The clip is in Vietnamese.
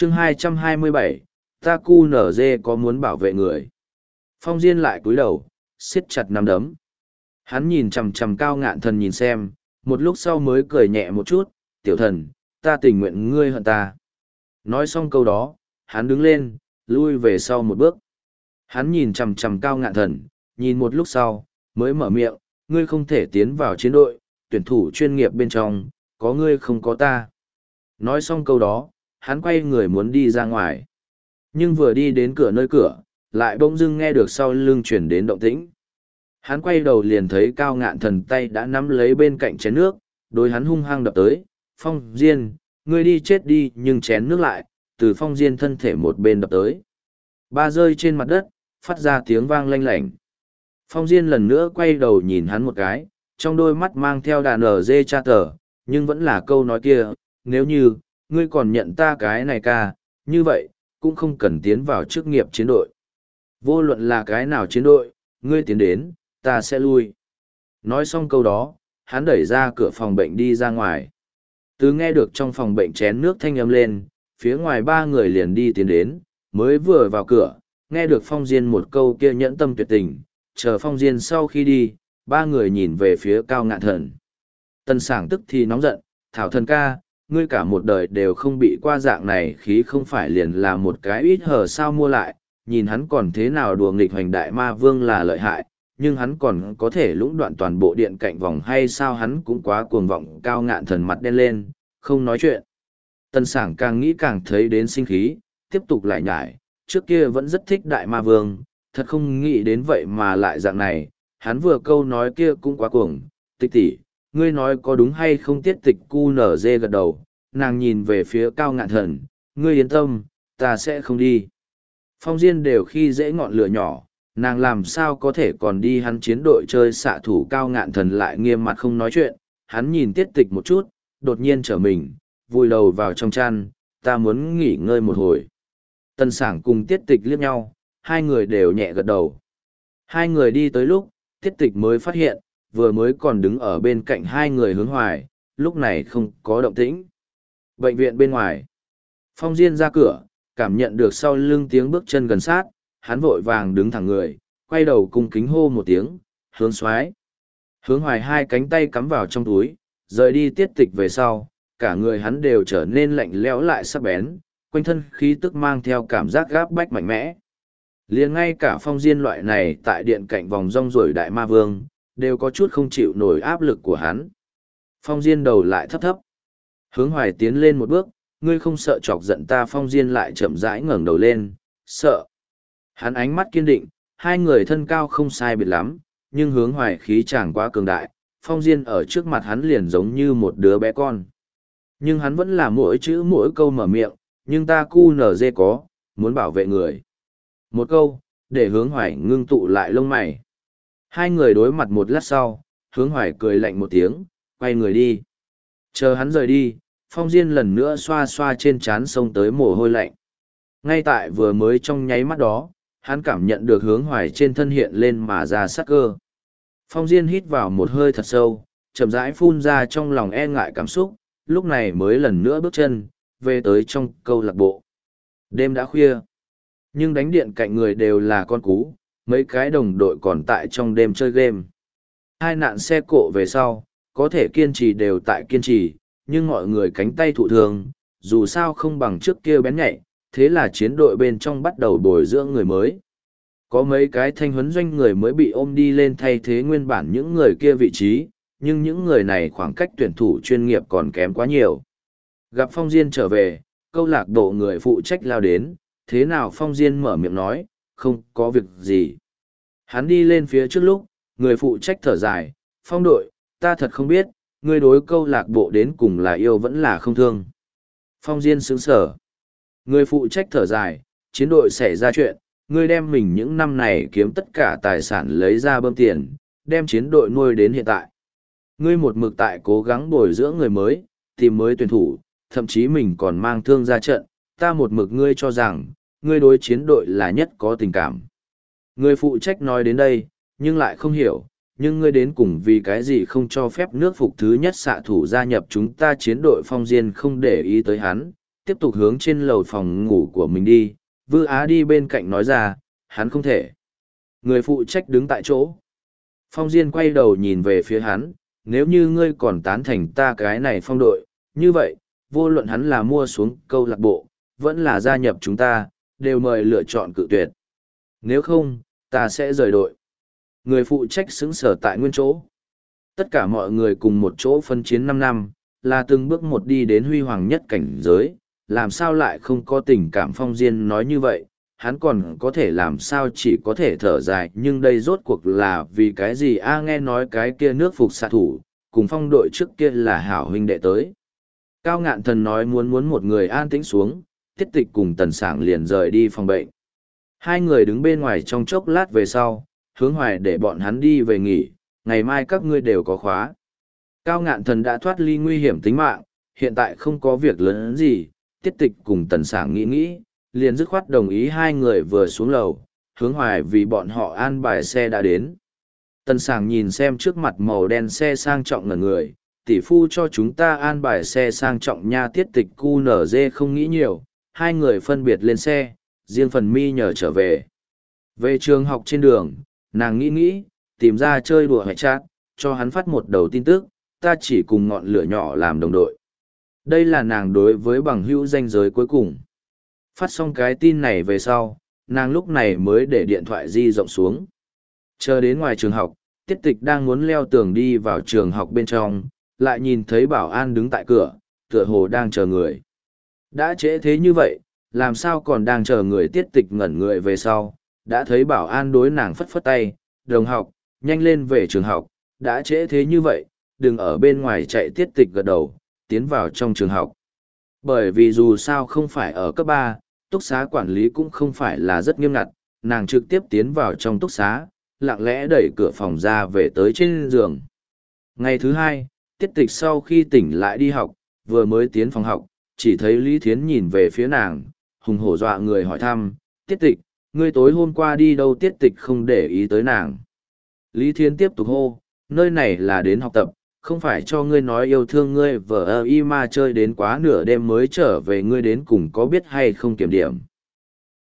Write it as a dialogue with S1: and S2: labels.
S1: chương 227, ta cu nở dê có muốn bảo vệ người. Phong Diên lại cúi đầu, siết chặt nắm đấm. Hắn nhìn chằm chằm Cao Ngạn Thần nhìn xem, một lúc sau mới cười nhẹ một chút, tiểu thần, ta tình nguyện ngươi hận ta. Nói xong câu đó, hắn đứng lên, lui về sau một bước. Hắn nhìn chằm chằm Cao Ngạn Thần, nhìn một lúc sau, mới mở miệng, ngươi không thể tiến vào chiến đội, tuyển thủ chuyên nghiệp bên trong, có ngươi không có ta. Nói xong câu đó, hắn quay người muốn đi ra ngoài. Nhưng vừa đi đến nơi cửa, lại bỗng dưng nghe được sau lưng chuyển đến động tĩnh. Hắn quay đầu liền thấy Cao Ngạn Thần tay đã nắm lấy bên cạnh chén nước, đối hắn hung hăng đập tới. Phong Diên, ngươi đi chết đi, nhưng chén nước lại, từ Phong Diên thân thể một bên đập tới. Ba rơi trên mặt đất, phát ra tiếng vang lanh lảnh. Phong Diên lần nữa quay đầu nhìn hắn một cái, trong đôi mắt mang theo đàn ở dê cha tờ, nhưng vẫn là câu nói kia, nếu như, ngươi còn nhận ta cái này ca, như vậy, cũng không cần tiến vào chức nghiệp chiến đội. Vô luận là cái nào chiến đội, ngươi tiến đến, ta sẽ lui. Nói xong câu đó, hắn đẩy ra cửa phòng bệnh đi ra ngoài. Từ nghe được trong phòng bệnh chén nước thanh âm lên, phía ngoài ba người liền đi tiến đến, mới vừa vào cửa, nghe được Phong Diên một câu kia nhẫn tâm tuyệt tình, chờ Phong Diên sau khi đi, ba người nhìn về phía Cao Ngạn Thần. Tân Sảng tức thì nóng giận, thảo thần ca, ngươi cả một đời đều không bị qua dạng này khí không phải liền là một cái ít hở sao mua lại, nhìn hắn còn thế nào đùa nghịch hoành đại ma vương là lợi hại, nhưng hắn còn có thể lũng đoạn toàn bộ điện cạnh vòng hay sao hắn cũng quá cuồng vọng. Cao Ngạn Thần mặt đen lên, không nói chuyện. Tân Sảng càng nghĩ càng thấy đến sinh khí, tiếp tục lại nhải, trước kia vẫn rất thích đại ma vương, thật không nghĩ đến vậy mà lại dạng này, hắn vừa câu nói kia cũng quá cuồng. Tịch tỷ, ngươi nói có đúng hay không? Tiết Tịch cu nở dê gật đầu, nàng nhìn về phía Cao Ngạn Thần, ngươi yên tâm, ta sẽ không đi. Phong Diên đều khi dễ ngọn lửa nhỏ, nàng làm sao có thể còn đi hắn chiến đội chơi xạ thủ. Cao Ngạn Thần lại nghiêm mặt không nói chuyện, hắn nhìn Tiết Tịch một chút, đột nhiên trở mình, vùi đầu vào trong chăn, ta muốn nghỉ ngơi một hồi. Tân Sảng cùng Tiết Tịch liếc nhau, hai người đều nhẹ gật đầu. Hai người đi tới lúc, Tiết Tịch mới phát hiện, vừa mới còn đứng ở bên cạnh hai người Hướng Hoài, lúc này không có động tĩnh. Bệnh viện bên ngoài, Phong Diên ra cửa, cảm nhận được sau lưng tiếng bước chân gần sát, hắn vội vàng đứng thẳng người, quay đầu cung kính hô một tiếng, Hướng Soái. Hướng Hoài hai cánh tay cắm vào trong túi, rời đi Tiết Tịch về sau, cả người hắn đều trở nên lạnh lẽo lại sắc bén, quanh thân khí tức mang theo cảm giác gáp bách mạnh mẽ. Liền ngay cả Phong Diên loại này tại điện cạnh vòng rong ruổi đại ma vương, đều có chút không chịu nổi áp lực của hắn. Phong Diên đầu lại thấp thấp. Hướng Hoài tiến lên một bước, ngươi không sợ chọc giận ta? Phong Diên lại chậm rãi ngẩng đầu lên, sợ. Hắn ánh mắt kiên định, hai người thân cao không sai biệt lắm, nhưng Hướng Hoài khí chàng quá cường đại, Phong Diên ở trước mặt hắn liền giống như một đứa bé con. Nhưng hắn vẫn là mỗi chữ mỗi câu mở miệng, nhưng ta cu nở dê có, muốn bảo vệ người. Một câu, để Hướng Hoài ngưng tụ lại lông mày. Hai người đối mặt một lát sau, Hướng Hoài cười lạnh một tiếng, quay người đi. Chờ hắn rời đi, Phong Diên lần nữa xoa xoa trên trán xông tới mồ hôi lạnh. Ngay tại vừa mới trong nháy mắt đó, hắn cảm nhận được Hướng Hoài trên thân hiện lên mà ra sắc cơ. Phong Diên hít vào một hơi thật sâu, chậm rãi phun ra trong lòng e ngại cảm xúc, lúc này mới lần nữa bước chân, về tới trong câu lạc bộ. Đêm đã khuya, nhưng đánh điện cạnh người đều là con cú, mấy cái đồng đội còn tại trong đêm chơi game. Hai nạn xe cộ về sau, có thể kiên trì đều tại kiên trì, nhưng mọi người cánh tay thụ thường, dù sao không bằng trước kia bén nhạy, thế là chiến đội bên trong bắt đầu bồi dưỡng người mới. Có mấy cái thanh huấn doanh người mới bị ôm đi lên thay thế nguyên bản những người kia vị trí, nhưng những người này khoảng cách tuyển thủ chuyên nghiệp còn kém quá nhiều. Gặp Phong Diên trở về, câu lạc bộ người phụ trách lao đến, thế nào? Phong Diên mở miệng nói, không có việc gì. Hắn đi lên phía trước lúc, người phụ trách thở dài, Phong đội, ta thật không biết, ngươi đối câu lạc bộ đến cùng là yêu vẫn là không thương. Phong Diên sững sờ. Người phụ trách thở dài, chiến đội xảy ra chuyện, ngươi đem mình những năm này kiếm tất cả tài sản lấy ra bơm tiền, đem chiến đội nuôi đến hiện tại. Ngươi một mực tại cố gắng bồi dưỡng người mới, tìm mới tuyển thủ, thậm chí mình còn mang thương ra trận, ta một mực ngươi cho rằng, ngươi đối chiến đội là nhất có tình cảm. Người phụ trách nói đến đây, nhưng lại không hiểu, nhưng ngươi đến cùng vì cái gì không cho phép nước phục thứ nhất xạ thủ gia nhập chúng ta chiến đội? Phong Diên không để ý tới hắn, tiếp tục hướng trên lầu phòng ngủ của mình đi. Vư Á đi bên cạnh nói ra, hắn không thể. Người phụ trách đứng tại chỗ. Phong Diên quay đầu nhìn về phía hắn, nếu như ngươi còn tán thành ta cái này phong đội, như vậy, vô luận hắn là mua xuống câu lạc bộ, vẫn là gia nhập chúng ta, đều mời lựa chọn cự tuyệt. Nếu không, ta sẽ rời đội. Người phụ trách xứng sở tại nguyên chỗ. Tất cả mọi người cùng một chỗ phân chiến 5 năm, là từng bước một đi đến huy hoàng nhất cảnh giới, làm sao lại không có tình cảm. Phong Diên nói như vậy, hắn còn có thể làm sao chỉ có thể thở dài, nhưng đây rốt cuộc là vì cái gì nghe nói cái kia nước phục xạ thủ, cùng phong đội trước kia là hảo huynh đệ tới. Cao Ngạn Thần nói muốn một người an tĩnh xuống, Tiết Tịch cùng Tần Sảng liền rời đi phòng bệnh. Hai người đứng bên ngoài trong chốc lát về sau, Hướng Hoài để bọn hắn đi về nghỉ, ngày mai các ngươi đều có khóa. Cao Ngạn Thần đã thoát ly nguy hiểm tính mạng, hiện tại không có việc lớn gì, Tiết Tịch cùng Tần Sảng nghĩ, liền dứt khoát đồng ý hai người vừa xuống lầu, Hướng Hoài vì bọn họ an bài xe đã đến. Tần Sảng nhìn xem trước mặt màu đen xe sang trọng ngẩn người, tỷ phu cho chúng ta an bài xe sang trọng nha. Tiết Tịch QNZ không nghĩ nhiều, hai người phân biệt lên xe, riêng phần mi nhờ trở về. Về trường học trên đường, nàng nghĩ, tìm ra chơi đùa hệ chat, cho hắn phát một đầu tin tức, ta chỉ cùng ngọn lửa nhỏ làm đồng đội. Đây là nàng đối với bằng hữu danh giới cuối cùng. Phát xong cái tin này về sau, nàng lúc này mới để điện thoại di rộng xuống. Chờ đến ngoài trường học, Tiết Tịch đang muốn leo tường đi vào trường học bên trong, lại nhìn thấy bảo an đứng tại cửa, tựa hồ đang chờ người. Đã trễ thế như vậy, làm sao còn đang chờ người. Tiết Tịch ngẩn người về sau, đã thấy bảo an đối nàng phất phất tay, đồng học, nhanh lên về trường học, đã trễ thế như vậy, đừng ở bên ngoài chạy. Tiết Tịch gật đầu, tiến vào trong trường học. Bởi vì dù sao không phải ở cấp 3, túc xá quản lý cũng không phải là rất nghiêm ngặt, nàng trực tiếp tiến vào trong túc xá, lặng lẽ đẩy cửa phòng ra về tới trên giường. Ngày thứ 2, Tiết Tịch sau khi tỉnh lại đi học, vừa mới tiến phòng học, chỉ thấy Lý Thiến nhìn về phía nàng, hùng hổ dọa người hỏi thăm, Tiết Tịch, ngươi tối hôm qua đi đâu? Tiết Tịch không để ý tới nàng. Lý Thiến tiếp tục hô, nơi này là đến học tập, không phải cho ngươi nói yêu thương ngươi vợ y mà chơi đến quá nửa đêm mới trở về, ngươi đến cùng có biết hay không kiểm điểm.